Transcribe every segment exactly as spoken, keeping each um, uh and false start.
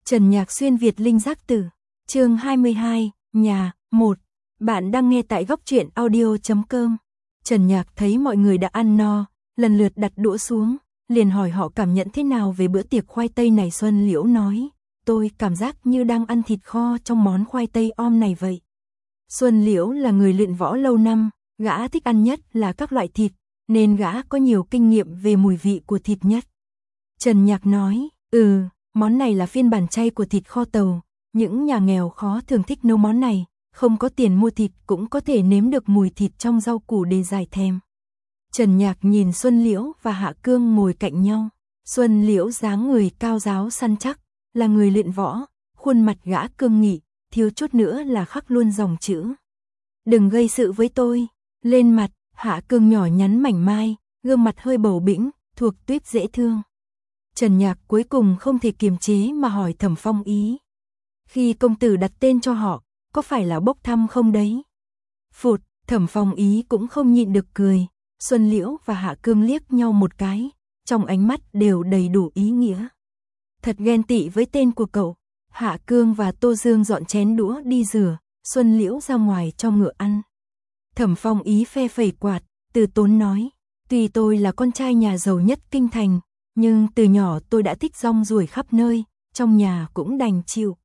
Trần Nhạc xuyên Việt linh giác tử, chương hai mươi hai, nhà, một. Bạn đang nghe tại góc truyện audio chấm com. Trần Nhạc thấy mọi người đã ăn no, lần lượt đặt đũa xuống, liền hỏi họ cảm nhận thế nào về bữa tiệc khoai tây này. Xuân Liễu nói, tôi cảm giác như đang ăn thịt kho trong món khoai tây om này vậy. Xuân Liễu là người luyện võ lâu năm, gã thích ăn nhất là các loại thịt, nên gã có nhiều kinh nghiệm về mùi vị của thịt nhất. Trần Nhạc nói, ừ, món này là phiên bản chay của thịt kho tàu, những nhà nghèo khó thường thích nấu món này, không có tiền mua thịt cũng có thể nếm được mùi thịt trong rau củ để giải thèm. Trần Nhạc nhìn Xuân Liễu và Hạ Cương ngồi cạnh nhau. Xuân Liễu dáng người cao ráo săn chắc, là người luyện võ, khuôn mặt gã cương nghị, thiếu chút nữa là khắc luôn dòng chữ. Đừng gây sự với tôi. Lên mặt, Hạ Cương nhỏ nhắn mảnh mai, gương mặt hơi bầu bĩnh, thuộc tuýp dễ thương. Trần Nhạc cuối cùng không thể kiềm chế mà hỏi Thẩm Phong Ý. Khi công tử đặt tên cho họ, có phải là bốc thăm không đấy? Phụt, Thẩm Phong Ý cũng không nhịn được cười. Xuân Liễu và Hạ Cương liếc nhau một cái, trong ánh mắt đều đầy đủ ý nghĩa. Thật ghen tị với tên của cậu. Hạ Cương và Tô Dương dọn chén đũa đi rửa, Xuân Liễu ra ngoài cho ngựa ăn. Thẩm Phong Ý phe phẩy quạt, từ tốn nói, tuy tôi là con trai nhà giàu nhất kinh thành, nhưng từ nhỏ tôi đã thích rong ruổi khắp nơi, trong nhà cũng đành chịu.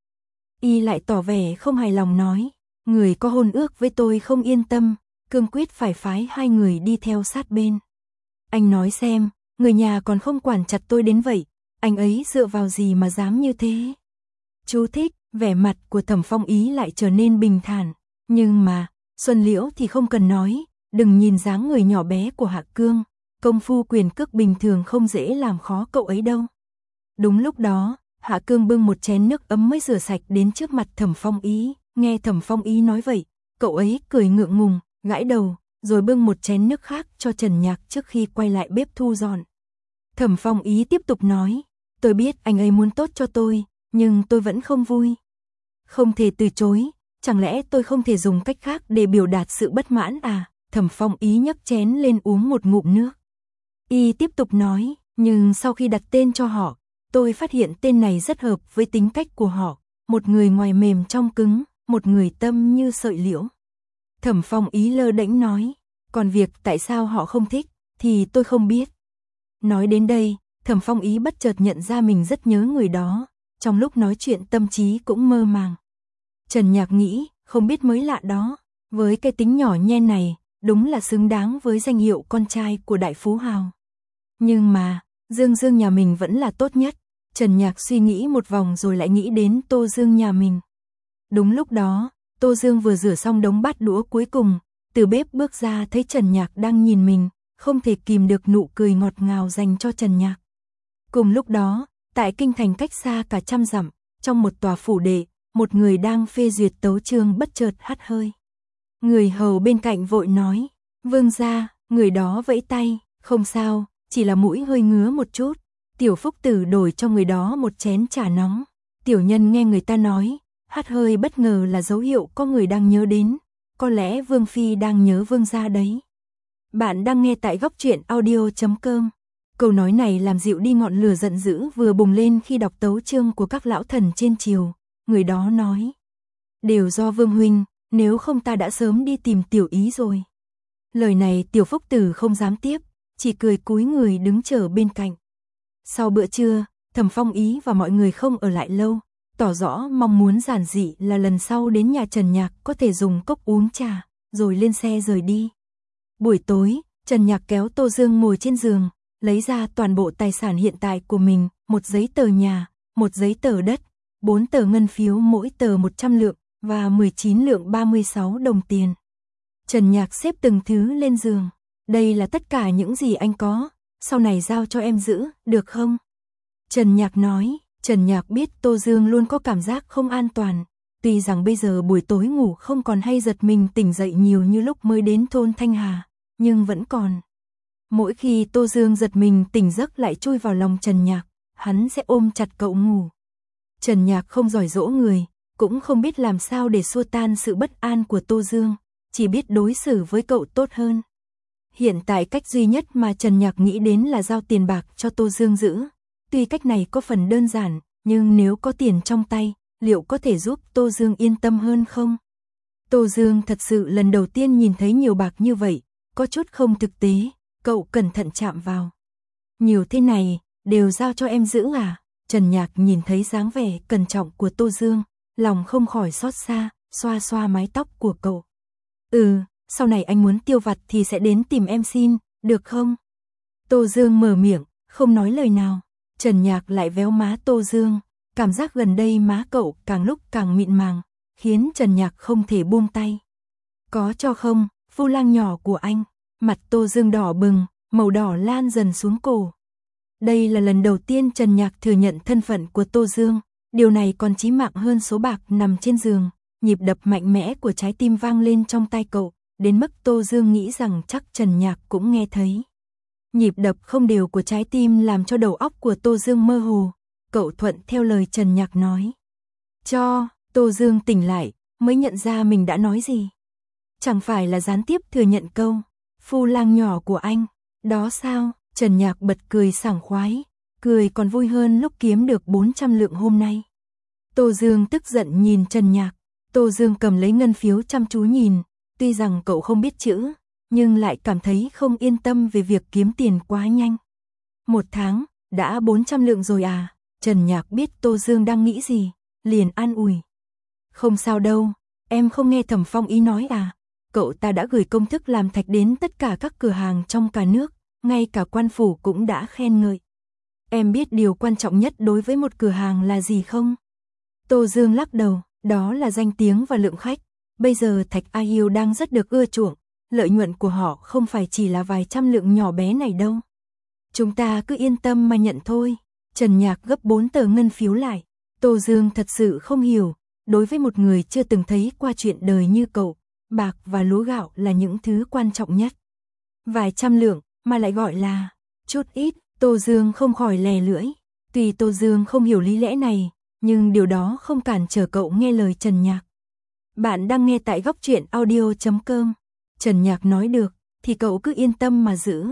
Y lại tỏ vẻ không hài lòng nói, người có hôn ước với tôi không yên tâm, cương quyết phải phái hai người đi theo sát bên. Anh nói xem, người nhà còn không quản chặt tôi đến vậy, anh ấy dựa vào gì mà dám như thế? Chú thích, vẻ mặt của Thẩm Phong Ý lại trở nên bình thản, nhưng mà, Xuân Liễu thì không cần nói, đừng nhìn dáng người nhỏ bé của Hạ Cương, công phu quyền cước bình thường không dễ làm khó cậu ấy đâu. Đúng lúc đó, Hạ Cương bưng một chén nước ấm mới rửa sạch đến trước mặt Thẩm Phong Ý, nghe Thẩm Phong Ý nói vậy, cậu ấy cười ngượng ngùng, gãi đầu, rồi bưng một chén nước khác cho Trần Nhạc trước khi quay lại bếp thu dọn. Thẩm Phong Ý tiếp tục nói, tôi biết anh ấy muốn tốt cho tôi, nhưng tôi vẫn không vui. Không thể từ chối, chẳng lẽ tôi không thể dùng cách khác để biểu đạt sự bất mãn à? Thẩm Phong Ý nhấc chén lên uống một ngụm nước. Y tiếp tục nói, nhưng sau khi đặt tên cho họ, tôi phát hiện tên này rất hợp với tính cách của họ, một người ngoài mềm trong cứng, một người tâm như sợi liễu. Thẩm Phong Ý lơ đễnh nói, còn việc tại sao họ không thích, thì tôi không biết. Nói đến đây, Thẩm Phong Ý bất chợt nhận ra mình rất nhớ người đó, trong lúc nói chuyện tâm trí cũng mơ màng. Trần Nhạc nghĩ, không biết mới lạ đó, với cái tính nhỏ nhen này, đúng là xứng đáng với danh hiệu con trai của đại phú hào. Nhưng mà, Dương Dương nhà mình vẫn là tốt nhất. Trần Nhạc suy nghĩ một vòng rồi lại nghĩ đến Tô Dương nhà mình. Đúng lúc đó, Tô Dương vừa rửa xong đống bát đũa cuối cùng, từ bếp bước ra thấy Trần Nhạc đang nhìn mình, không thể kìm được nụ cười ngọt ngào dành cho Trần Nhạc. Cùng lúc đó, tại kinh thành cách xa cả trăm dặm, trong một tòa phủ đệ, một người đang phê duyệt tấu chương bất chợt hắt hơi. Người hầu bên cạnh vội nói, vương gia, người đó vẫy tay, không sao, chỉ là mũi hơi ngứa một chút. Tiểu Phúc Tử đổi cho người đó một chén trà nóng. Tiểu Nhân nghe người ta nói, hắt hơi bất ngờ là dấu hiệu có người đang nhớ đến, có lẽ Vương Phi đang nhớ vương gia đấy. Bạn đang nghe tại góc truyện audio chấm com. Câu nói này làm dịu đi ngọn lửa giận dữ vừa bùng lên khi đọc tấu chương của các lão thần trên triều. Người đó nói, đều do Vương Huynh, nếu không ta đã sớm đi tìm Tiểu Ý rồi. Lời này Tiểu Phúc Tử không dám tiếp, chỉ cười cúi người đứng chờ bên cạnh. Sau bữa trưa, Thẩm Phong Ý và mọi người không ở lại lâu, tỏ rõ mong muốn giản dị là lần sau đến nhà Trần Nhạc có thể dùng cốc uống trà, rồi lên xe rời đi. Buổi tối, Trần Nhạc kéo Tô Dương ngồi trên giường, lấy ra toàn bộ tài sản hiện tại của mình, một giấy tờ nhà, một giấy tờ đất, bốn tờ ngân phiếu mỗi tờ một trăm lượng, và mười chín lượng ba mươi sáu đồng tiền. Trần Nhạc xếp từng thứ lên giường. Đây là tất cả những gì anh có, sau này giao cho em giữ, được không? Trần Nhạc nói, Trần Nhạc biết Tô Dương luôn có cảm giác không an toàn, tuy rằng bây giờ buổi tối ngủ không còn hay giật mình tỉnh dậy nhiều như lúc mới đến thôn Thanh Hà, nhưng vẫn còn. Mỗi khi Tô Dương giật mình tỉnh giấc lại chui vào lòng Trần Nhạc, hắn sẽ ôm chặt cậu ngủ. Trần Nhạc không giỏi dỗ người, cũng không biết làm sao để xua tan sự bất an của Tô Dương, chỉ biết đối xử với cậu tốt hơn. Hiện tại cách duy nhất mà Trần Nhạc nghĩ đến là giao tiền bạc cho Tô Dương giữ. Tuy cách này có phần đơn giản, nhưng nếu có tiền trong tay, liệu có thể giúp Tô Dương yên tâm hơn không? Tô Dương thật sự lần đầu tiên nhìn thấy nhiều bạc như vậy, có chút không thực tế, cậu cẩn thận chạm vào. Nhiều thế này, đều giao cho em giữ à? Trần Nhạc nhìn thấy dáng vẻ cẩn trọng của Tô Dương, lòng không khỏi xót xa, xoa xoa mái tóc của cậu. Ừ, sau này anh muốn tiêu vặt thì sẽ đến tìm em xin, được không? Tô Dương mở miệng, không nói lời nào. Trần Nhạc lại véo má Tô Dương, cảm giác gần đây má cậu càng lúc càng mịn màng, khiến Trần Nhạc không thể buông tay. Có cho không, Vu Lang nhỏ của anh? Mặt Tô Dương đỏ bừng, màu đỏ lan dần xuống cổ. Đây là lần đầu tiên Trần Nhạc thừa nhận thân phận của Tô Dương, điều này còn chí mạng hơn số bạc nằm trên giường. Nhịp đập mạnh mẽ của trái tim vang lên trong tai cậu, đến mức Tô Dương nghĩ rằng chắc Trần Nhạc cũng nghe thấy. Nhịp đập không đều của trái tim làm cho đầu óc của Tô Dương mơ hồ, cậu thuận theo lời Trần Nhạc nói. Cho, Tô Dương tỉnh lại, mới nhận ra mình đã nói gì. Chẳng phải là gián tiếp thừa nhận câu, Phu Lang nhỏ của anh, đó sao? Trần Nhạc bật cười sảng khoái, cười còn vui hơn lúc kiếm được bốn trăm lượng hôm nay. Tô Dương tức giận nhìn Trần Nhạc, Tô Dương cầm lấy ngân phiếu chăm chú nhìn, tuy rằng cậu không biết chữ, nhưng lại cảm thấy không yên tâm về việc kiếm tiền quá nhanh. Một tháng, đã bốn trăm lượng rồi à? Trần Nhạc biết Tô Dương đang nghĩ gì, liền an ủi. Không sao đâu, em không nghe Thẩm Phong ý nói à? Cậu ta đã gửi công thức làm thạch đến tất cả các cửa hàng trong cả nước, ngay cả quan phủ cũng đã khen ngợi. Em biết điều quan trọng nhất đối với một cửa hàng là gì không? Tô Dương lắc đầu, đó là danh tiếng và lượng khách. Bây giờ thạch A Hiêu đang rất được ưa chuộng, lợi nhuận của họ không phải chỉ là vài trăm lượng nhỏ bé này đâu. Chúng ta cứ yên tâm mà nhận thôi. Trần Nhạc gấp bốn tờ ngân phiếu lại. Tô Dương thật sự không hiểu, đối với một người chưa từng thấy qua chuyện đời như cậu, bạc và lúa gạo là những thứ quan trọng nhất. Vài trăm lượng, mà lại gọi là chút ít, Tô Dương không khỏi lè lưỡi. Tuy Tô Dương không hiểu lý lẽ này, nhưng điều đó không cản trở cậu nghe lời Trần Nhạc. Bạn đang nghe tại góc truyện audio chấm com. Trần Nhạc nói được, thì cậu cứ yên tâm mà giữ.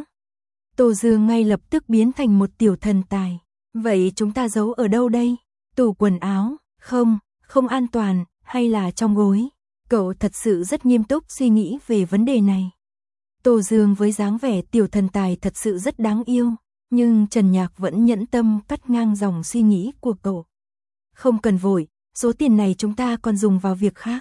Tô Dương ngay lập tức biến thành một tiểu thần tài. Vậy chúng ta giấu ở đâu đây? Tủ quần áo? Không, không an toàn, hay là trong gối? Cậu thật sự rất nghiêm túc suy nghĩ về vấn đề này. Tô Dương với dáng vẻ tiểu thần tài thật sự rất đáng yêu, nhưng Trần Nhạc vẫn nhẫn tâm cắt ngang dòng suy nghĩ của cậu. Không cần vội, số tiền này chúng ta còn dùng vào việc khác.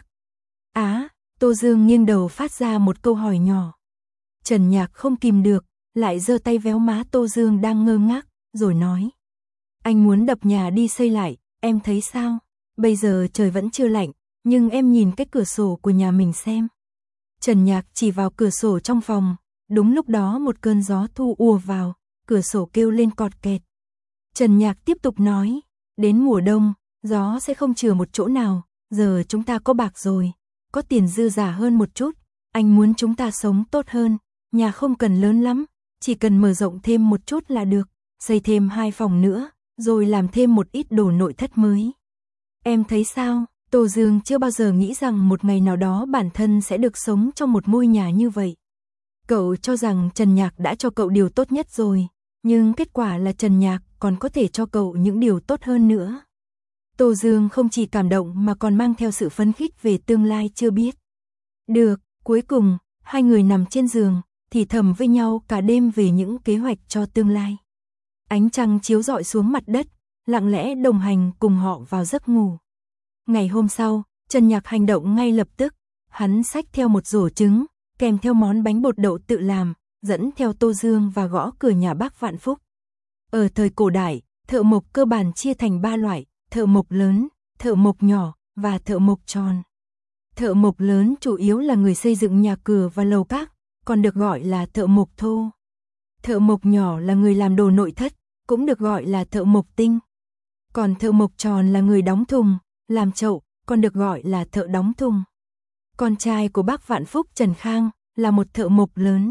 Á, Tô Dương nghiêng đầu phát ra một câu hỏi nhỏ. Trần Nhạc không kìm được, lại giơ tay véo má Tô Dương đang ngơ ngác, rồi nói. Anh muốn đập nhà đi xây lại, em thấy sao? Bây giờ trời vẫn chưa lạnh, nhưng em nhìn cái cửa sổ của nhà mình xem. Trần Nhạc chỉ vào cửa sổ trong phòng, đúng lúc đó một cơn gió thu ùa vào, cửa sổ kêu lên cọt kẹt. Trần Nhạc tiếp tục nói, đến mùa đông, gió sẽ không chừa một chỗ nào, giờ chúng ta có bạc rồi, có tiền dư giả hơn một chút, anh muốn chúng ta sống tốt hơn, nhà không cần lớn lắm, chỉ cần mở rộng thêm một chút là được, xây thêm hai phòng nữa, rồi làm thêm một ít đồ nội thất mới. Em thấy sao? Tô Dương chưa bao giờ nghĩ rằng một ngày nào đó bản thân sẽ được sống trong một ngôi nhà như vậy. Cậu cho rằng Trần Nhạc đã cho cậu điều tốt nhất rồi, nhưng kết quả là Trần Nhạc còn có thể cho cậu những điều tốt hơn nữa. Tô Dương không chỉ cảm động mà còn mang theo sự phấn khích về tương lai chưa biết. Được, cuối cùng, hai người nằm trên giường, thì thầm với nhau cả đêm về những kế hoạch cho tương lai. Ánh trăng chiếu rọi xuống mặt đất, lặng lẽ đồng hành cùng họ vào giấc ngủ. Ngày hôm sau, Trần Nhạc hành động ngay lập tức, hắn xách theo một rổ trứng, kèm theo món bánh bột đậu tự làm, dẫn theo Tô Dương và gõ cửa nhà bác Vạn Phúc. Ở thời cổ đại, thợ mộc cơ bản chia thành ba loại, thợ mộc lớn, thợ mộc nhỏ và thợ mộc tròn. Thợ mộc lớn chủ yếu là người xây dựng nhà cửa và lầu các, còn được gọi là thợ mộc thô. Thợ mộc nhỏ là người làm đồ nội thất, cũng được gọi là thợ mộc tinh. Còn thợ mộc tròn là người đóng thùng, làm chậu, còn được gọi là thợ đóng thùng. Con trai của bác Vạn Phúc Trần Khang là một thợ mộc lớn.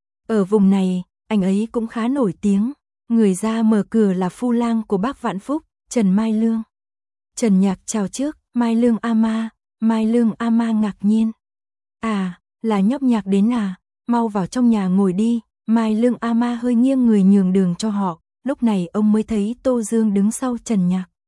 Ở vùng này, anh ấy cũng khá nổi tiếng. Người ra mở cửa là phu lang của bác Vạn Phúc, Trần Mai Lương. Trần Nhạc chào trước, Mai Lương ama, Mai Lương ama ngạc nhiên. À, là nhóc Nhạc đến à, mau vào trong nhà ngồi đi. Mai Lương ama hơi nghiêng người nhường đường cho họ, lúc này ông mới thấy Tô Dương đứng sau Trần Nhạc.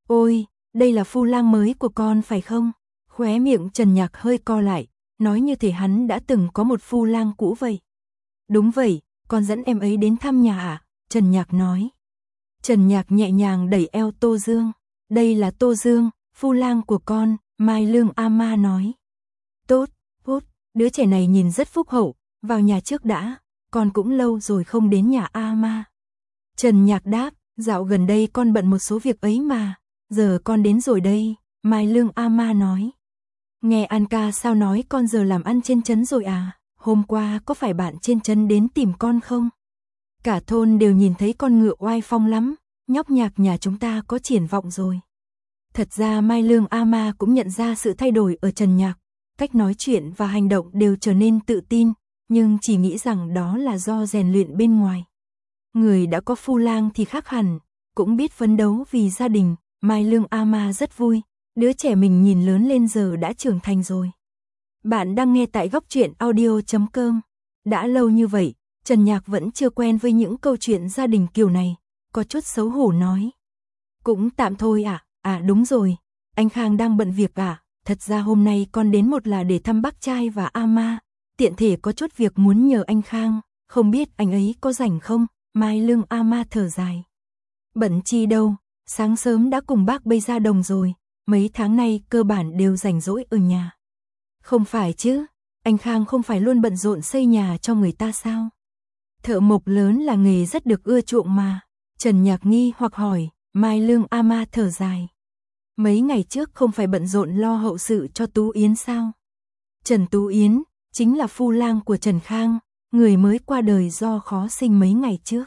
Ôi, đây là phu lang mới của con phải không? Khóe miệng Trần Nhạc hơi co lại, nói như thể hắn đã từng có một phu lang cũ vậy. Đúng vậy, con dẫn em ấy đến thăm nhà à? Trần Nhạc nói. Trần Nhạc nhẹ nhàng đẩy eo Tô Dương. Đây là Tô Dương, phu lang của con, Mai Lương A-ma nói. Tốt, tốt, đứa trẻ này nhìn rất phúc hậu, vào nhà trước đã, con cũng lâu rồi không đến nhà A-ma. Trần Nhạc đáp, dạo gần đây con bận một số việc ấy mà, giờ con đến rồi đây, Mai Lương A-ma nói. Nghe An ca sao nói con giờ làm ăn trên trấn rồi à, hôm qua có phải bạn trên trấn đến tìm con không? Cả thôn đều nhìn thấy con ngựa oai phong lắm, nhóc Nhạc nhà chúng ta có triển vọng rồi. Thật ra Mai Lương A-ma cũng nhận ra sự thay đổi ở Trần Nhạc, cách nói chuyện và hành động đều trở nên tự tin, nhưng chỉ nghĩ rằng đó là do rèn luyện bên ngoài. Người đã có phu lang thì khác hẳn, cũng biết phấn đấu vì gia đình, Mai Lương A-ma rất vui, đứa trẻ mình nhìn lớn lên giờ đã trưởng thành rồi. Bạn đang nghe tại góc truyện audio chấm com. Đã lâu như vậy, Trần Nhạc vẫn chưa quen với những câu chuyện gia đình kiểu này, có chút xấu hổ nói. Cũng tạm thôi à, à đúng rồi, anh Khang đang bận việc à, thật ra hôm nay con đến một là để thăm bác trai và A-ma, tiện thể có chút việc muốn nhờ anh Khang, không biết anh ấy có rảnh không, Mai Lương A-ma thở dài. Bận chi đâu, sáng sớm đã cùng bác bây ra đồng rồi, mấy tháng nay cơ bản đều rảnh rỗi ở nhà. Không phải chứ, anh Khang không phải luôn bận rộn xây nhà cho người ta sao? Thợ mộc lớn là nghề rất được ưa chuộng mà. Trần Nhạc nghi hoặc hỏi, Mai Lương A-ma thở dài. Mấy ngày trước không phải bận rộn lo hậu sự cho Tú Yến sao? Trần Tú Yến, chính là phu lang của Trần Khang, người mới qua đời do khó sinh mấy ngày trước.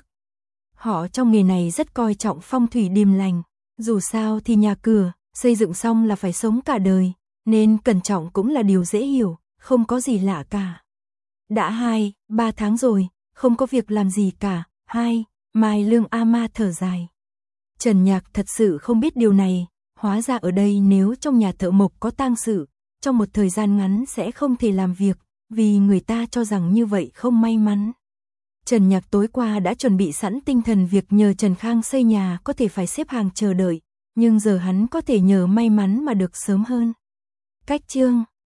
Họ trong nghề này rất coi trọng phong thủy điềm lành, dù sao thì nhà cửa, xây dựng xong là phải sống cả đời, nên cẩn trọng cũng là điều dễ hiểu, không có gì lạ cả. Đã hai, ba tháng rồi, không có việc làm gì cả, hai, Mai Lương A-ma thở dài. Trần Nhạc thật sự không biết điều này, hóa ra ở đây nếu trong nhà thợ mộc có tang sự, trong một thời gian ngắn sẽ không thể làm việc, vì người ta cho rằng như vậy không may mắn. Trần Nhạc tối qua đã chuẩn bị sẵn tinh thần việc nhờ Trần Khang xây nhà có thể phải xếp hàng chờ đợi, nhưng giờ hắn có thể nhờ may mắn mà được sớm hơn. Cách chương